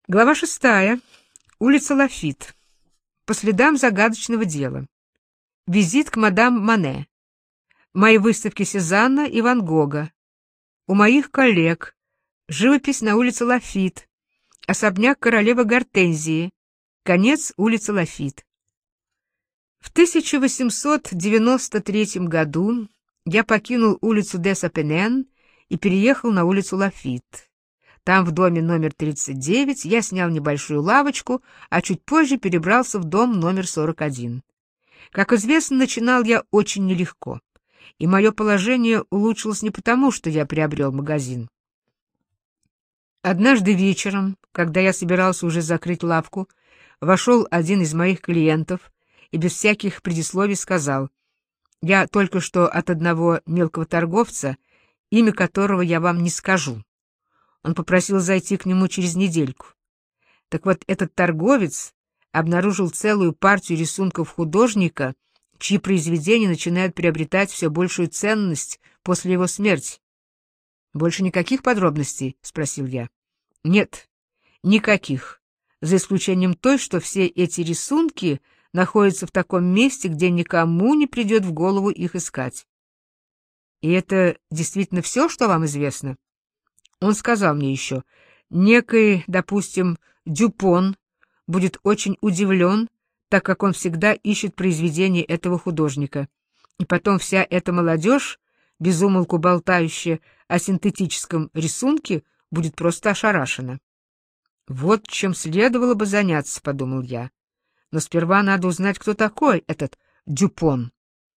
Глава 6. Улица Лафит. По следам загадочного дела. Визит к мадам Мане. Мои выставки Сезанна и Ван Гога. У моих коллег. Живопись на улице Лафит. Особняк королевы Гортензии. Конец улицы Лафит. В 1893 году я покинул улицу де Сапенен и переехал на улицу Лафит. Там, в доме номер 39, я снял небольшую лавочку, а чуть позже перебрался в дом номер 41. Как известно, начинал я очень нелегко, и мое положение улучшилось не потому, что я приобрел магазин. Однажды вечером, когда я собирался уже закрыть лавку, вошел один из моих клиентов и без всяких предисловий сказал: «Я только что от одного мелкого торговца, имя которого я вам не скажу. Он попросил зайти к нему через недельку. Так вот, этот торговец обнаружил целую партию рисунков художника, чьи произведения начинают приобретать все большую ценность после его смерти». «Больше никаких подробностей?» — спросил я. «Нет, никаких, за исключением той, что все эти рисунки находятся в таком месте, где никому не придет в голову их искать». «И это действительно все, что вам известно?» Он сказал мне еще: некий, допустим, Дюпон будет очень удивлен, так как он всегда ищет произведения этого художника. И потом вся эта молодежь, без умолку болтающая о синтетическом рисунке, будет просто ошарашена. «Вот чем следовало бы заняться», — подумал я. «Но сперва надо узнать, кто такой этот Дюпон».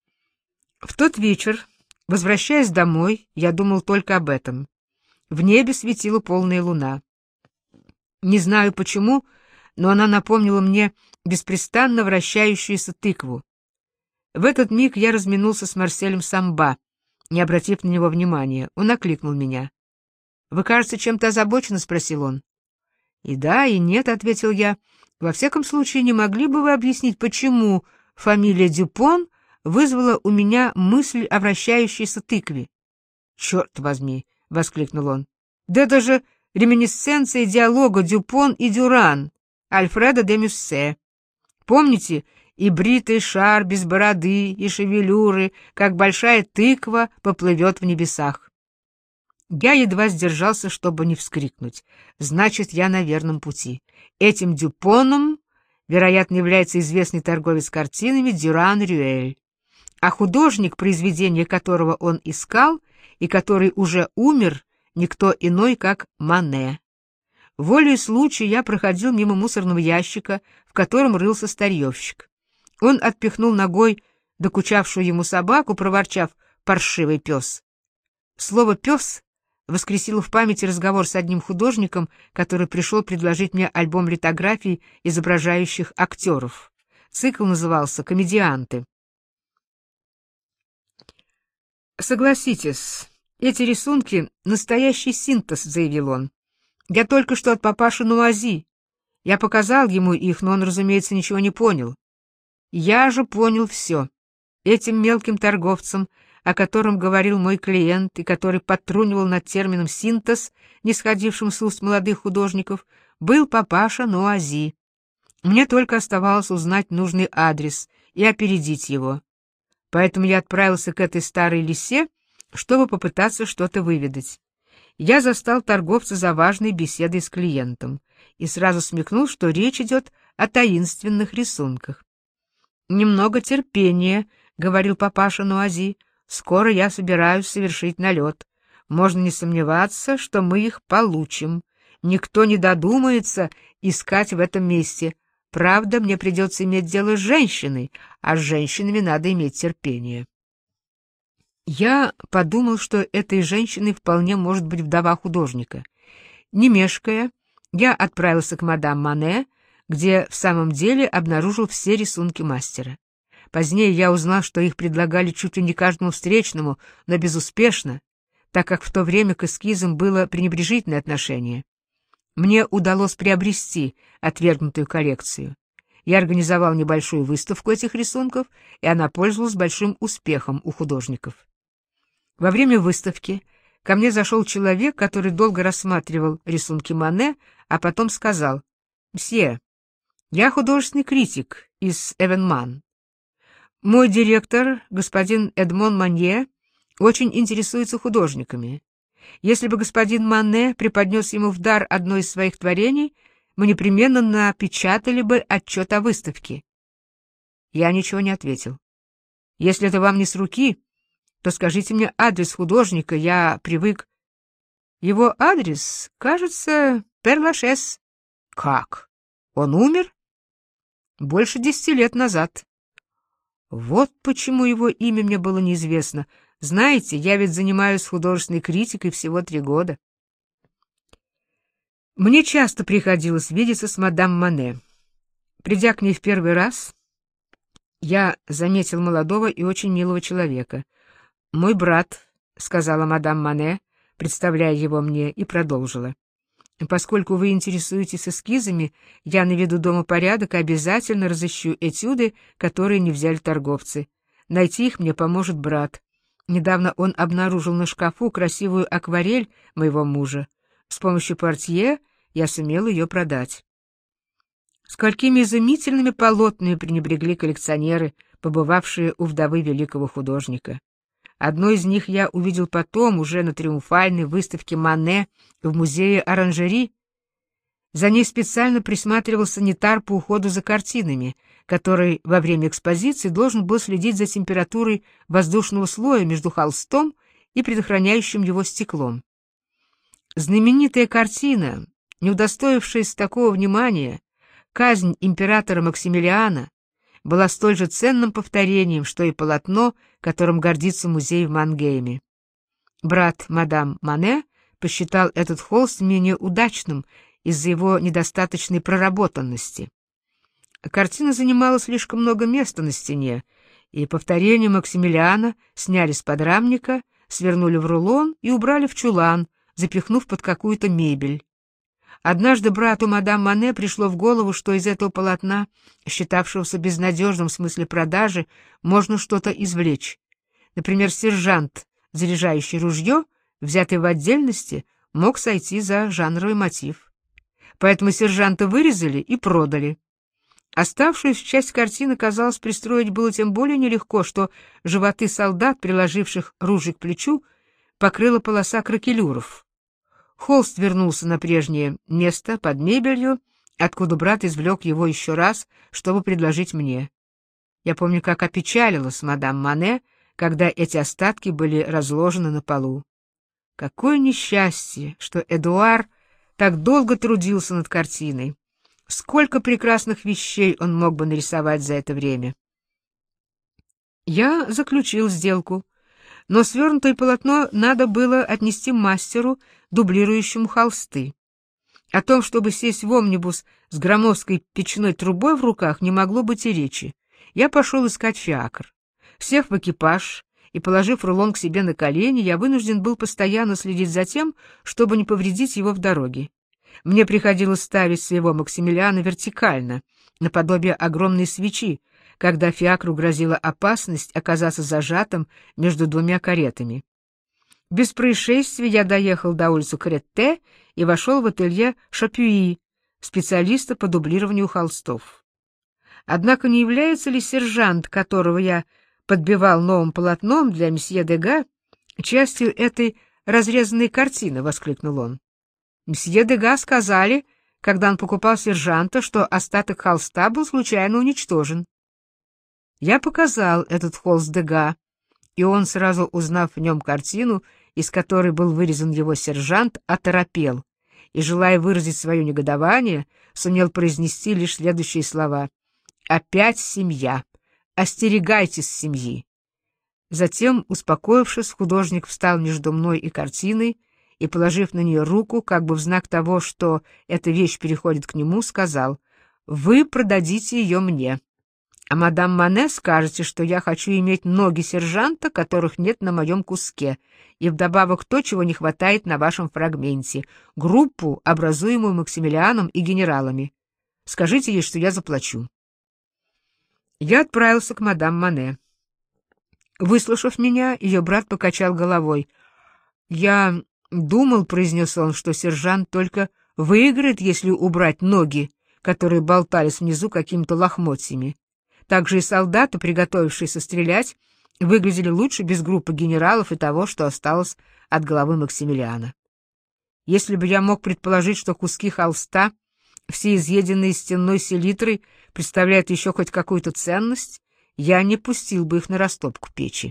В тот вечер, возвращаясь домой, я думал только об этом. В небе светила полная луна. Не знаю почему, но она напомнила мне беспрестанно вращающуюся тыкву. В этот миг я разминулся с Марселем Самба, не обратив на него внимания. Он окликнул меня. «Вы, кажется, чем-то озабочены?» — спросил он. «И да, и нет», — ответил я. «Во всяком случае, не могли бы вы объяснить, почему фамилия Дюпон вызвала у меня мысль о вращающейся тыкве?» «Черт возьми!» — воскликнул он. «Да это же реминисценция диалога Дюпон и Дюран, Альфреда де Мюссе. Помните, и бритый шар без бороды и шевелюры, как большая тыква, поплывет в небесах». Я едва сдержался, чтобы не вскрикнуть. Значит, я на верном пути. Этим Дюпоном, вероятно, является известный торговец картинами Дюран Рюэль. А художник, произведение которого он искал, и который уже умер, никто иной, как Мане. Волею случая я проходил мимо мусорного ящика, в котором рылся старьевщик. Он отпихнул ногой докучавшую ему собаку, проворчав: «Паршивый пес». Слово «пес» воскресило в памяти разговор с одним художником, который пришел предложить мне альбом литографий, изображающих актеров. Цикл назывался «Комедианты». «Согласитесь, эти рисунки — настоящий синтез», — заявил он. «Я только что от папаши Нуази. Я показал ему их, но он, разумеется, ничего не понял. Я же понял все. Этим мелким торговцам, о котором говорил мой клиент и который подтрунивал над термином «синтез», не сходившим с уст молодых художников, был папаша Нуази. Мне только оставалось узнать нужный адрес и опередить его. Поэтому я отправился к этой старой лисе, чтобы попытаться что-то выведать. Я застал торговца за важной беседой с клиентом и сразу смекнул, что речь идет о таинственных рисунках. «Немного терпения», — говорил папаша Нуази, — «скоро я собираюсь совершить налет. Можно не сомневаться, что мы их получим. Никто не додумается искать в этом месте. Правда, мне придется иметь дело с женщиной, а с женщинами надо иметь терпение». Я подумал, что этой женщиной вполне может быть вдова художника. Не мешкая, я отправился к мадам Мане, где в самом деле обнаружил все рисунки мастера. Позднее я узнал, что их предлагали чуть ли не каждому встречному, но безуспешно, так как в то время к эскизам было пренебрежительное отношение. Мне удалось приобрести отвергнутую коллекцию. Я организовал небольшую выставку этих рисунков, и она пользовалась большим успехом у художников. Во время выставки, ко мне зашел человек, который долго рассматривал рисунки Мане, а потом сказал: «Мсье, я художественный критик из Эвенман. Мой директор, господин Эдмон Манье, очень интересуется художниками. Если бы господин Мане преподнес ему в дар одно из своих творений, мы непременно напечатали бы отчет о выставке». Я ничего не ответил. «Если это вам не с руки, то скажите мне адрес художника, я привык». «Его адрес, кажется, Пер-Лашез». «Как? Он умер?» «Больше 10 лет назад». Вот почему его имя мне было неизвестно. Знаете, я ведь занимаюсь художественной критикой всего 3 года. Мне часто приходилось видеться с мадам Мане. Придя к ней в первый раз, я заметил молодого и очень милого человека. «Мой брат», — сказала мадам Мане, представляя его мне, и продолжила: «Поскольку вы интересуетесь эскизами, я наведу дома порядок и обязательно разыщу этюды, которые не взяли торговцы. Найти их мне поможет брат. Недавно он обнаружил на шкафу красивую акварель моего мужа. С помощью портье я сумел ее продать». Сколькими изумительными полотнами пренебрегли коллекционеры, побывавшие у вдовы великого художника. Одно из них я увидел потом, уже на триумфальной выставке Мане в музее Оранжери. За ней специально присматривал санитар по уходу за картинами, который во время экспозиции должен был следить за температурой воздушного слоя между холстом и предохраняющим его стеклом. Знаменитая картина, не удостоившаяся такого внимания, «Казнь императора Максимилиана», была столь же ценным повторением, что и полотно, которым гордится музей в Мангейме. Брат мадам Мане посчитал этот холст менее удачным из-за его недостаточной проработанности. Картина занимала слишком много места на стене, и повторение Максимилиана сняли с подрамника, свернули в рулон и убрали в чулан, запихнув под какую-то мебель. Однажды брату мадам Мане пришло в голову, что из этого полотна, считавшегося безнадежным в смысле продажи, можно что-то извлечь. Например, сержант, заряжающий ружье, взятый в отдельности, мог сойти за жанровый мотив. Поэтому сержанта вырезали и продали. Оставшуюся часть картины, казалось, пристроить было тем более нелегко, что животы солдат, приложивших ружье к плечу, покрыла полоса кракелюров. Холст вернулся на прежнее место под мебелью, откуда брат извлек его еще раз, чтобы предложить мне. Я помню, как опечалилась мадам Мане, когда эти остатки были разложены на полу. Какое несчастье, что Эдуар так долго трудился над картиной. Сколько прекрасных вещей он мог бы нарисовать за это время. Я заключил сделку, но свернутое полотно надо было отнести мастеру, дублирующему холсты. О том, чтобы сесть в омнибус с громоздкой печной трубой в руках, не могло быть и речи. Я пошел искать фиакр. Сев в экипаж и положив рулон к себе на колени, я вынужден был постоянно следить за тем, чтобы не повредить его в дороге. Мне приходилось ставить своего Максимилиана вертикально, наподобие огромной свечи, когда фиакру грозила опасность оказаться зажатым между 2 каретами. Без происшествий я доехал до улицы Кретте и вошел в ателье Шапюи, специалиста по дублированию холстов. Однако не является ли сержант, которого я подбивал новым полотном для месье Дега, частью этой разрезанной картины? — воскликнул он. Месье Дега сказали, когда он покупал сержанта, что остаток холста был случайно уничтожен. Я показал этот холст Дега, и он, сразу узнав в нем картину, из которой был вырезан его сержант, оторопел и, желая выразить свое негодование, сумел произнести лишь следующие слова: «Опять семья! Остерегайтесь семьи!» Затем, успокоившись, художник встал между мной и картиной и, положив на нее руку, как бы в знак того, что эта вещь переходит к нему, сказал: «Вы продадите ее мне. А мадам Мане скажете, что я хочу иметь ноги сержанта, которых нет на моем куске, и вдобавок то, чего не хватает на вашем фрагменте, группу, образуемую Максимилианом и генералами. Скажите ей, что я заплачу». Я отправился к мадам Мане. Выслушав меня, ее брат покачал головой. «Я думал, — произнес он, — что сержант только выиграет, если убрать ноги, которые болтались внизу какими-то лохмотьями. Также и солдаты, приготовившиеся стрелять, выглядели лучше без группы генералов и того, что осталось от головы Максимилиана. Если бы я мог предположить, что куски холста, все изъеденные стенной селитрой, представляют еще хоть какую-то ценность, я не пустил бы их на растопку печи».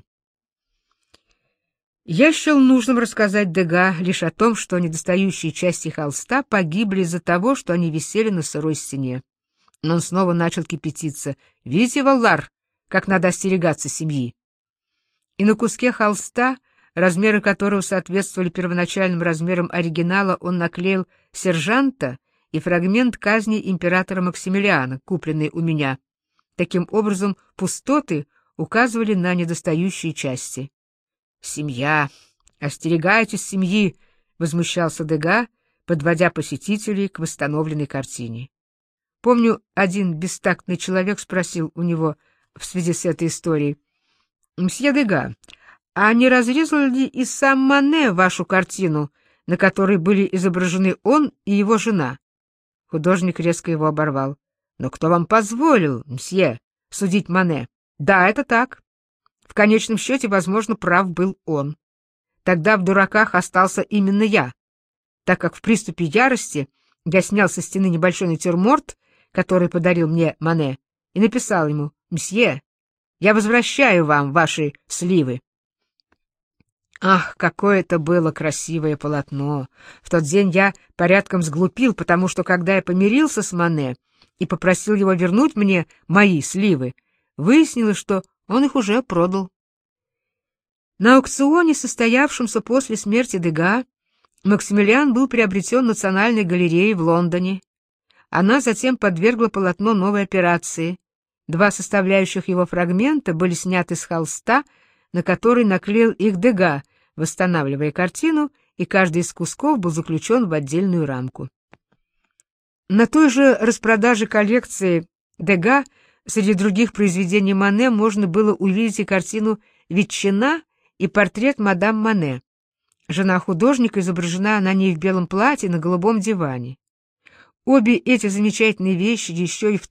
Я счел нужным рассказать Дега лишь о том, что недостающие части холста погибли из-за того, что они висели на сырой стене. Но он снова начал кипятиться. «Видите, Валлар, как надо остерегаться семьи?» И на куске холста, размеры которого соответствовали первоначальным размерам оригинала, он наклеил сержанта и фрагмент казни императора Максимилиана, купленный у меня. Таким образом, пустоты указывали на недостающие части. «Семья! Остерегайтесь семьи!» — возмущался Дега, подводя посетителей к восстановленной картине. Помню, один бестактный человек спросил у него в связи с этой историей: «Мсье Дега, а не разрезал ли и сам Мане вашу картину, на которой были изображены он и его жена?» Художник резко его оборвал. «Но кто вам позволил, мсье, судить Мане? Да, это так. В конечном счете, возможно, прав был он. Тогда в дураках остался именно я, так как в приступе ярости я снял со стены небольшой натюрморт, который подарил мне Мане, и написал ему: «Мсье, я возвращаю вам ваши сливы». Ах, какое это было красивое полотно! В тот день я порядком сглупил, потому что, когда я помирился с Мане и попросил его вернуть мне мои сливы, выяснилось, что он их уже продал. На аукционе, состоявшемся после смерти Дега, Максимилиан был приобретен Национальной галереей в Лондоне. Она затем подвергла полотно новой операции. Два составляющих его фрагмента были сняты с холста, на который наклеил их Дега, восстанавливая картину, и каждый из кусков был заключен в отдельную рамку. На той же распродаже коллекции Дега среди других произведений Мане можно было увидеть и картину «Ветчина» и портрет мадам Мане. Жена художника изображена на ней в белом платье на голубом диване. Обе эти замечательные вещи еще и в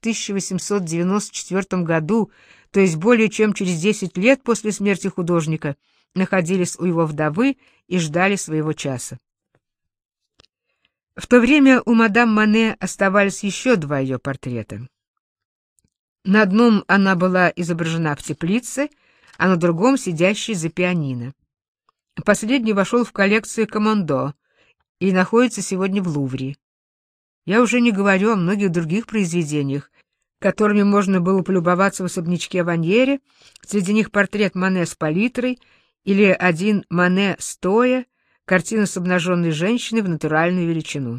1894 году, то есть более чем через 10 лет после смерти художника, находились у его вдовы и ждали своего часа. В то время у мадам Мане оставались еще два ее портрета. На одном она была изображена в теплице, а на другом — сидящей за пианино. Последний вошел в коллекцию Комондо и находится сегодня в Лувре. Я уже не говорю о многих других произведениях, которыми можно было полюбоваться в особнячке Ваньере, среди них портрет Мане с палитрой или один Мане стоя, картина с обнаженной женщиной в натуральную величину.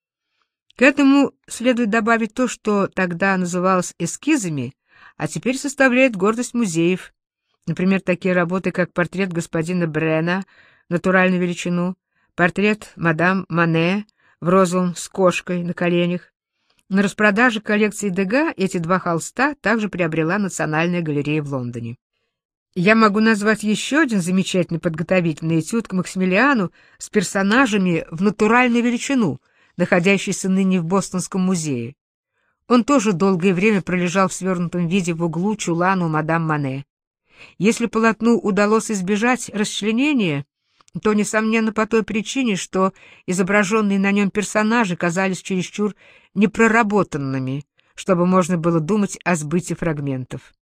К этому следует добавить то, что тогда называлось эскизами, а теперь составляет гордость музеев. Например, такие работы, как портрет господина Брена, натуральную величину, портрет мадам Мане в розовом с кошкой на коленях. На распродаже коллекции Дега эти два холста также приобрела Национальная галерея в Лондоне. Я могу назвать еще один замечательный подготовительный этюд к Максимилиану с персонажами в натуральную величину, находящийся ныне в Бостонском музее. Он тоже долгое время пролежал в свернутом виде в углу чулана у мадам Мане. Если полотну удалось избежать расчленения, то, несомненно, по той причине, что изображенные на нем персонажи казались чересчур непроработанными, чтобы можно было думать о сбытии фрагментов.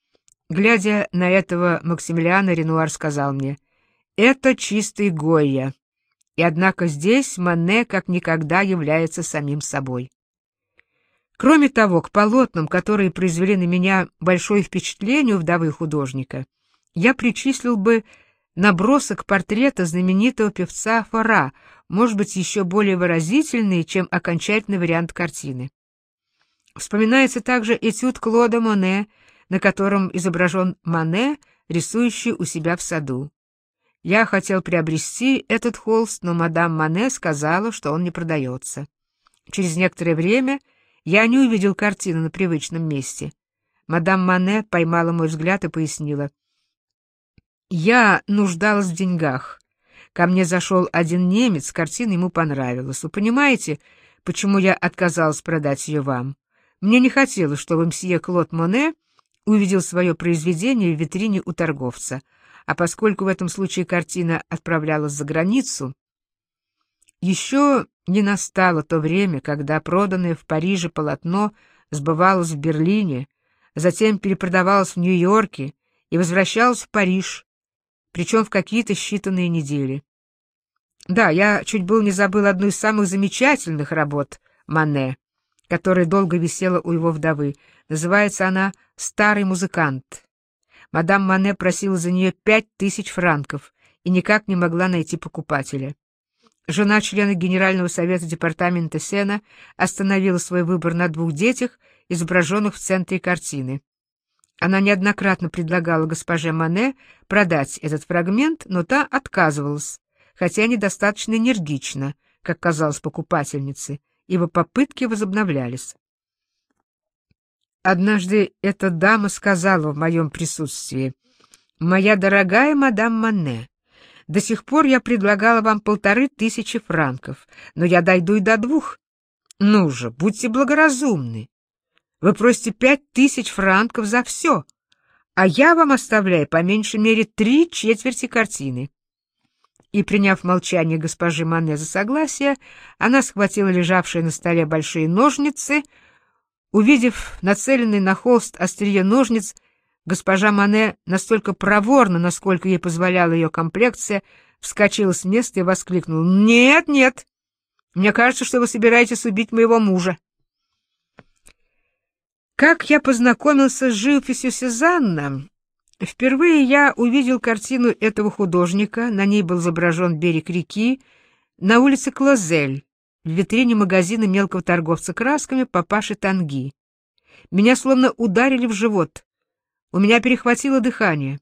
Глядя на этого Максимилиана, Ренуар сказал мне: «Это чистый Гойя». И однако здесь Мане как никогда является самим собой. Кроме того, к полотнам, которые произвели на меня большое впечатление у вдовы художника, я причислил бы набросок портрета знаменитого певца Фора, может быть, еще более выразительный, чем окончательный вариант картины. Вспоминается также этюд Клода Моне, на котором изображен Мане, рисующий у себя в саду. Я хотел приобрести этот холст, но мадам Мане сказала, что он не продается. Через некоторое время я не увидел картины на привычном месте. Мадам Мане поймала мой взгляд и пояснила: «Я нуждалась в деньгах. Ко мне зашел один немец, картина ему понравилась. Вы понимаете, почему я отказалась продать ее вам? Мне не хотелось, чтобы мсье Клод Моне увидел свое произведение в витрине у торговца, а поскольку в этом случае картина отправлялась за границу, еще не настало то время, когда проданное в Париже полотно сбывалось в Берлине, затем перепродавалось в Нью-Йорке и возвращалось в Париж, причем в какие-то считанные недели. Да, я чуть было не забыл одну из самых замечательных работ Мане, которая долго висела у его вдовы. Называется она «Старый музыкант». Мадам Мане просила за нее 5000 франков и никак не могла найти покупателя. Жена члена Генерального совета департамента Сена остановила свой выбор на 2 детях, изображенных в центре картины. Она неоднократно предлагала госпоже Мане продать этот фрагмент, но та отказывалась, хотя недостаточно энергично, как казалось покупательнице, ибо попытки возобновлялись. Однажды эта дама сказала в моем присутствии: «Моя дорогая мадам Мане, до сих пор я предлагала вам 1500 франков, но я дойду и до 2. Ну же, будьте благоразумны. Вы просите 5000 франков за все, а я вам оставляю по меньшей мере 3/4 картины». И, приняв молчание госпожи Мане за согласие, она схватила лежавшие на столе большие ножницы. Увидев нацеленный на холст острие ножниц, госпожа Мане настолько проворно, насколько ей позволяла ее комплекция, вскочила с места и воскликнула: «Нет, нет! Мне кажется, что вы собираетесь убить моего мужа». Как я познакомился с живописью Сезанна? Впервые я увидел картину этого художника, на ней был изображен берег реки, на улице Клозель, в витрине магазина мелкого торговца красками папаши Танги. Меня словно ударили в живот. У меня перехватило дыхание.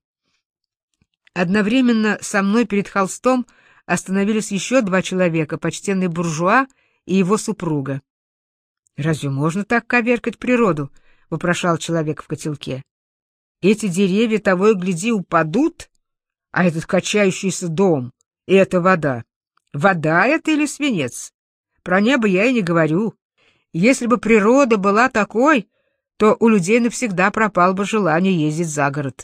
Одновременно со мной перед холстом остановились еще 2 человека, почтенный буржуа и его супруга. «Разве можно так коверкать природу?» — вопрошал человек в котелке. «Эти деревья того и гляди упадут, а этот качающийся дом и эта вода. Вода это или свинец? Про небо я и не говорю. Если бы природа была такой, то у людей навсегда пропало бы желание ездить за город».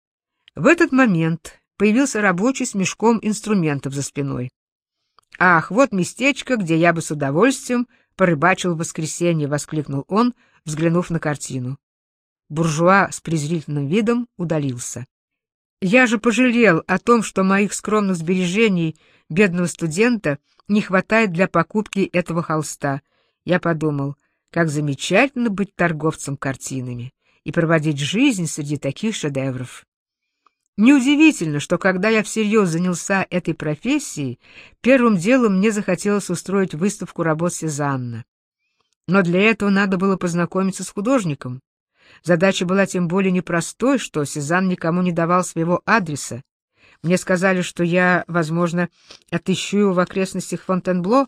В этот момент появился рабочий с мешком инструментов за спиной. «Ах, вот местечко, где я бы с удовольствием порыбачил в воскресенье», — воскликнул он, взглянув на картину. Буржуа с презрительным видом удалился. Я же пожалел о том, что моих скромных сбережений бедного студента не хватает для покупки этого холста. Я подумал, как замечательно быть торговцем картинами и проводить жизнь среди таких шедевров. Неудивительно, что когда я всерьез занялся этой профессией, первым делом мне захотелось устроить выставку работ Сезанна. Но для этого надо было познакомиться с художником. Задача была тем более непростой, что Сезанн никому не давал своего адреса. Мне сказали, что я, возможно, отыщу его в окрестностях Фонтенбло.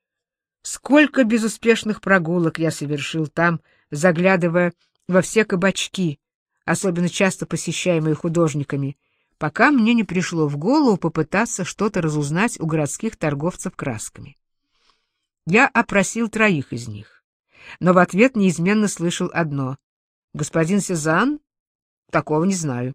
Сколько безуспешных прогулок я совершил там, заглядывая во все кабачки, особенно часто посещаемые художниками, пока мне не пришло в голову попытаться что-то разузнать у городских торговцев красками. Я опросил 3 из них, но в ответ неизменно слышал одно: «Господин Сезанн? Такого не знаю».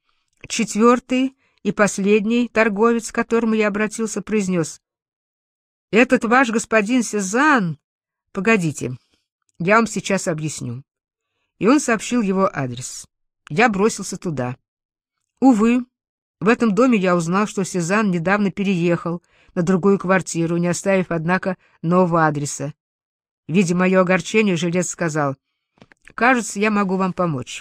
4-й и последний торговец, к которому я обратился, произнес: «Этот ваш господин Сезанн? Погодите, я вам сейчас объясню». И он сообщил его адрес. Я бросился туда. Увы, в этом доме я узнал, что Сезанн недавно переехал на другую квартиру, не оставив, однако, нового адреса. Видя мое огорчение, жилец сказал: «Кажется, я могу вам помочь».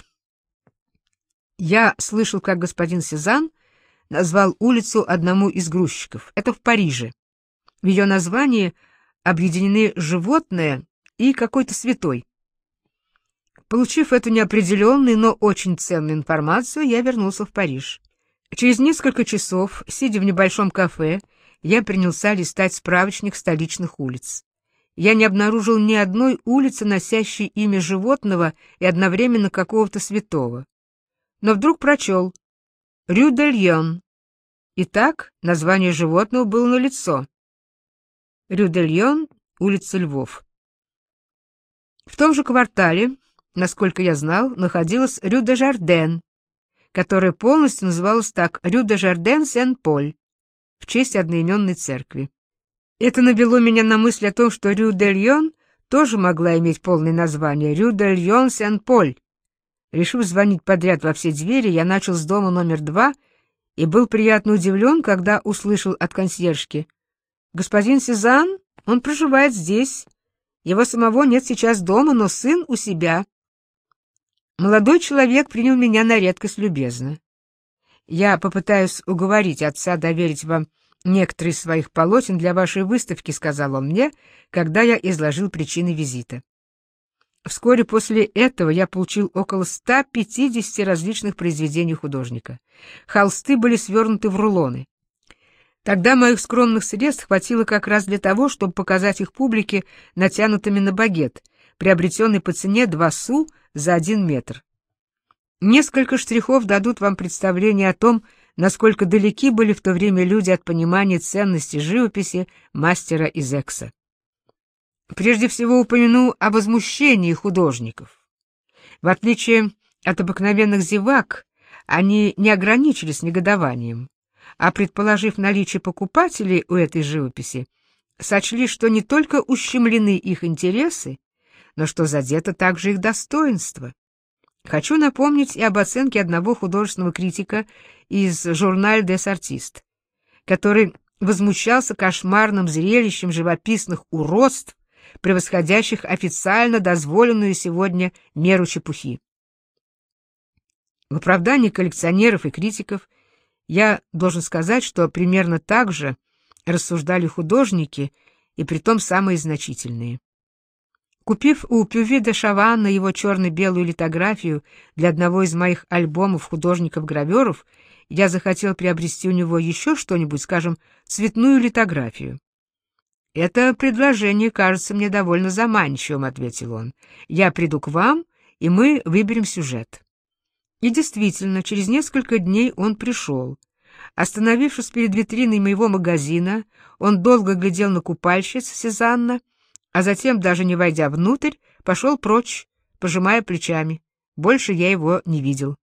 Я слышал, как господин Сезанн назвал улицу одному из грузчиков. Это в Париже. В ее названии объединены животное и какой-то святой. Получив эту неопределенную, но очень ценную информацию, я вернулся в Париж. Через несколько часов, сидя в небольшом кафе, я принялся листать справочник столичных улиц. Я не обнаружил ни одной улицы, носящей имя животного и одновременно какого-то святого. Но вдруг прочел «Рю де Льон». Итак, название животного было налицо. Рю де Льон, улица Львов. В том же квартале, насколько я знал, находилась Рю де Жарден, которая полностью называлась так: Рю де Жарден Сен-Поль, в честь одноименной церкви. Это навело меня на мысль о том, что Рю де Льон тоже могла иметь полное название — Рю де Льон Сен-Поль. Решив звонить подряд во все двери, я начал с дома номер 2 и был приятно удивлен, когда услышал от консьержки: «Господин Сезанн, он проживает здесь. Его самого нет сейчас дома, но сын у себя». Молодой человек принял меня на редкость любезно. «Я попытаюсь уговорить отца доверить вам некоторые из своих полотен для вашей выставки», — сказал он мне, когда я изложил причины визита. Вскоре после этого я получил около 150 различных произведений художника. Холсты были свернуты в рулоны. Тогда моих скромных средств хватило как раз для того, чтобы показать их публике натянутыми на багет, приобретенный по цене 2 су за 1 метр. Несколько штрихов дадут вам представление о том, насколько далеки были в то время люди от понимания ценности живописи мастера из Экса. Прежде всего упомяну о возмущении художников. В отличие от обыкновенных зевак, они не ограничились негодованием, а, предположив наличие покупателей у этой живописи, сочли, что не только ущемлены их интересы, но что задето также их достоинство. Хочу напомнить и об оценке одного художественного критика из «Журналь дес Артист», который возмущался кошмарным зрелищем живописных уродств, превосходящих официально дозволенную сегодня меру чепухи. В оправдании коллекционеров и критиков я должен сказать, что примерно так же рассуждали художники, и притом самые значительные. Купив у Пюви де Шаванна его черно-белую литографию для одного из моих альбомов художников-граверов, я захотел приобрести у него еще что-нибудь, скажем, цветную литографию. «Это предложение кажется мне довольно заманчивым», — ответил он. «Я приду к вам, и мы выберем сюжет». И действительно, через несколько дней он пришел. Остановившись перед витриной моего магазина, он долго глядел на купальщиц Сезанна, а затем, даже не войдя внутрь, пошел прочь, пожимая плечами. Больше я его не видел.